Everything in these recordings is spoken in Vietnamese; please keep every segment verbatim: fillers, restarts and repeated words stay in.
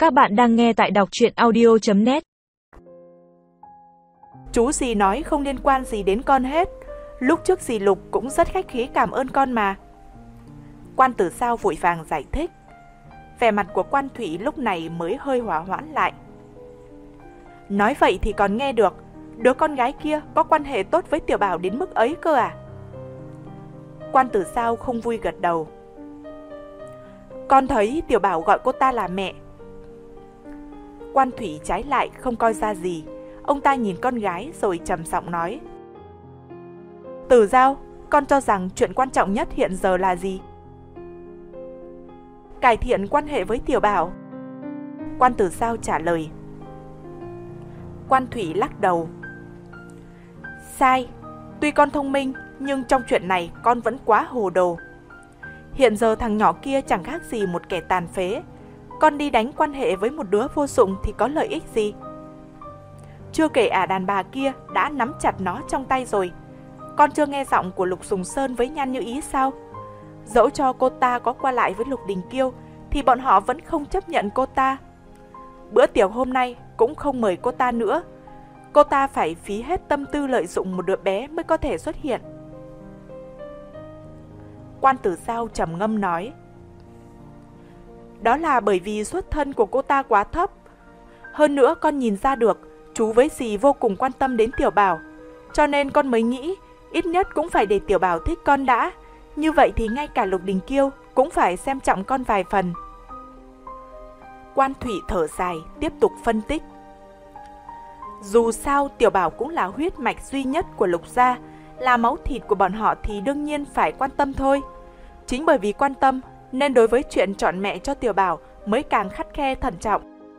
Các bạn đang nghe tại đọc truyện audio chấm net. Chú dì nói không liên quan gì đến con hết. Lúc trước dì Lục cũng rất khách khí cảm ơn con mà. Quan Tử Sao vội vàng giải thích. Vẻ mặt của Quan Thủy lúc này mới hơi hòa hoãn lại. Nói vậy thì còn nghe được, đứa con gái kia có quan hệ tốt với Tiểu Bảo đến mức ấy cơ à? Quan Tử Sao không vui gật đầu. Con thấy Tiểu Bảo gọi cô ta là mẹ. Quan Thủy trái lại không coi ra gì. Ông ta nhìn con gái rồi trầm giọng nói. Tử Giao, con cho rằng chuyện quan trọng nhất hiện giờ là gì? Cải thiện quan hệ với Tiểu Bảo. Quan Tử Giao trả lời. Quan Thủy lắc đầu. Sai, tuy con thông minh nhưng trong chuyện này con vẫn quá hồ đồ. Hiện giờ thằng nhỏ kia chẳng khác gì một kẻ tàn phế. Con đi đánh quan hệ với một đứa vô dụng thì có lợi ích gì? Chưa kể ả đàn bà kia đã nắm chặt nó trong tay rồi. Con chưa nghe giọng của Lục Sùng Sơn với Nhan Như Ý sao? Dẫu cho cô ta có qua lại với Lục Đình Kiêu thì bọn họ vẫn không chấp nhận cô ta. Bữa tiệc hôm nay cũng không mời cô ta nữa. Cô ta phải phí hết tâm tư lợi dụng một đứa bé mới có thể xuất hiện. Quan Tử Giao trầm ngâm nói. Đó là bởi vì xuất thân của cô ta quá thấp. Hơn nữa con nhìn ra được chú với dì vô cùng quan tâm đến Tiểu Bảo. Cho nên con mới nghĩ ít nhất cũng phải để Tiểu Bảo thích con đã. Như vậy thì ngay cả Lục Đình Kiêu cũng phải xem trọng con vài phần. Quan Thủy thở dài tiếp tục phân tích. Dù sao Tiểu Bảo cũng là huyết mạch duy nhất của Lục gia, là máu thịt của bọn họ thì đương nhiên phải quan tâm thôi. Chính bởi vì quan tâm nên đối với chuyện chọn mẹ cho Tiểu Bảo mới càng khắt khe thận trọng.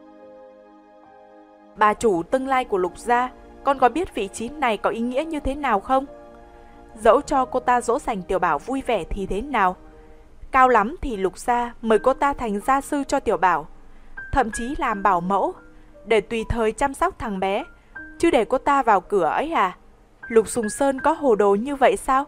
Bà chủ tương lai của Lục gia, con có biết vị trí này có ý nghĩa như thế nào không? Dẫu cho cô ta dỗ dành Tiểu Bảo vui vẻ thì thế nào? Cao lắm thì Lục gia mời cô ta thành gia sư cho Tiểu Bảo, thậm chí làm bảo mẫu, để tùy thời chăm sóc thằng bé. Chứ để cô ta vào cửa ấy à? Lục Sùng Sơn có hồ đồ như vậy sao?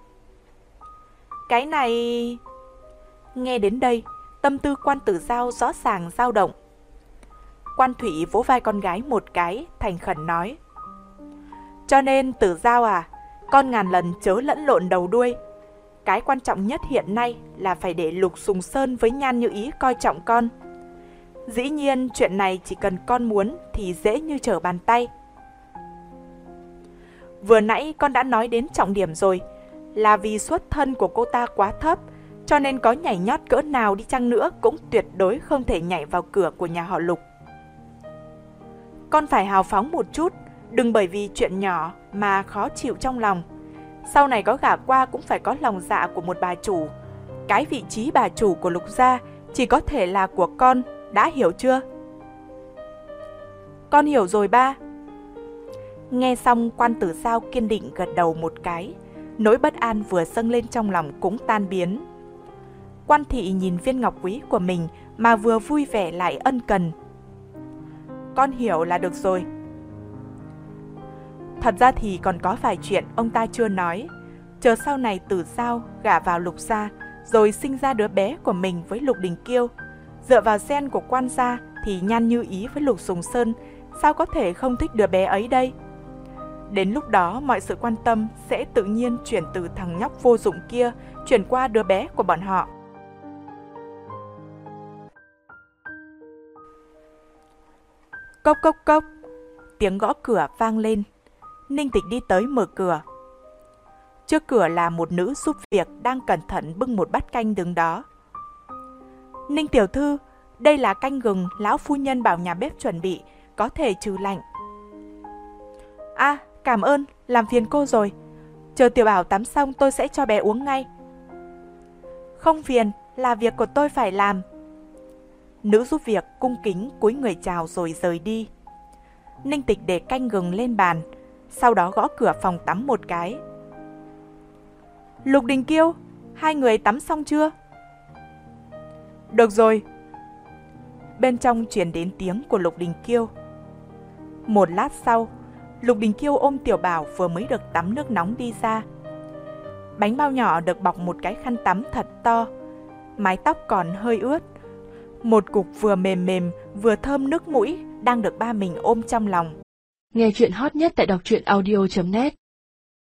Cái này... Nghe đến đây, tâm tư Quan Tử Giao rõ ràng dao động. Quan Thủy vỗ vai con gái một cái, thành khẩn nói. Cho nên Tử Giao à, con ngàn lần chớ lẫn lộn đầu đuôi. Cái quan trọng nhất hiện nay là phải để Lục Sùng Sơn với Nhan Như Ý coi trọng con. Dĩ nhiên chuyện này chỉ cần con muốn thì dễ như trở bàn tay. Vừa nãy con đã nói đến trọng điểm rồi, là vì xuất thân của cô ta quá thấp, cho nên có nhảy nhót cỡ nào đi chăng nữa cũng tuyệt đối không thể nhảy vào cửa của nhà họ Lục. Con phải hào phóng một chút, đừng bởi vì chuyện nhỏ mà khó chịu trong lòng. Sau này có gả qua cũng phải có lòng dạ của một bà chủ. Cái vị trí bà chủ của Lục gia chỉ có thể là của con, đã hiểu chưa? Con hiểu rồi ba. Nghe xong Quan Tử Giao kiên định gật đầu một cái. Nỗi bất an vừa dâng lên trong lòng cũng tan biến. Quan Thị nhìn viên ngọc quý của mình mà vừa vui vẻ lại ân cần. Con hiểu là được rồi. Thật ra thì còn có vài chuyện ông ta chưa nói. Chờ sau này Tử Giao gả vào Lục gia, rồi sinh ra đứa bé của mình với Lục Đình Kiêu. Dựa vào gen của Quan gia thì Nhan Như Ý với Lục Sùng Sơn sao có thể không thích đứa bé ấy đây? Đến lúc đó mọi sự quan tâm sẽ tự nhiên chuyển từ thằng nhóc vô dụng kia chuyển qua đứa bé của bọn họ. Cốc cốc cốc, tiếng gõ cửa vang lên. Ninh Tịch đi tới mở cửa. Trước cửa là một nữ giúp việc đang cẩn thận bưng một bát canh đứng đó. Ninh tiểu thư, đây là canh gừng lão phu nhân bảo nhà bếp chuẩn bị, có thể trừ lạnh. À, cảm ơn, làm phiền cô rồi. Chờ Tiểu Bảo tắm xong tôi sẽ cho bé uống ngay. Không phiền, là việc của tôi phải làm. Nữ giúp việc cung kính cúi người chào rồi rời đi. Ninh Tịch để canh gừng lên bàn, sau đó gõ cửa phòng tắm một cái. Lục Đình Kiêu, hai người tắm xong chưa? Được rồi. Bên trong truyền đến tiếng của Lục Đình Kiêu. Một lát sau, Lục Đình Kiêu ôm Tiểu Bảo vừa mới được tắm nước nóng đi ra. Bánh bao nhỏ được bọc một cái khăn tắm thật to, mái tóc còn hơi ướt. Một cục vừa mềm mềm, vừa thơm nước mũi, đang được ba mình ôm trong lòng. Nghe chuyện hot nhất tại đọc truyện audio chấm net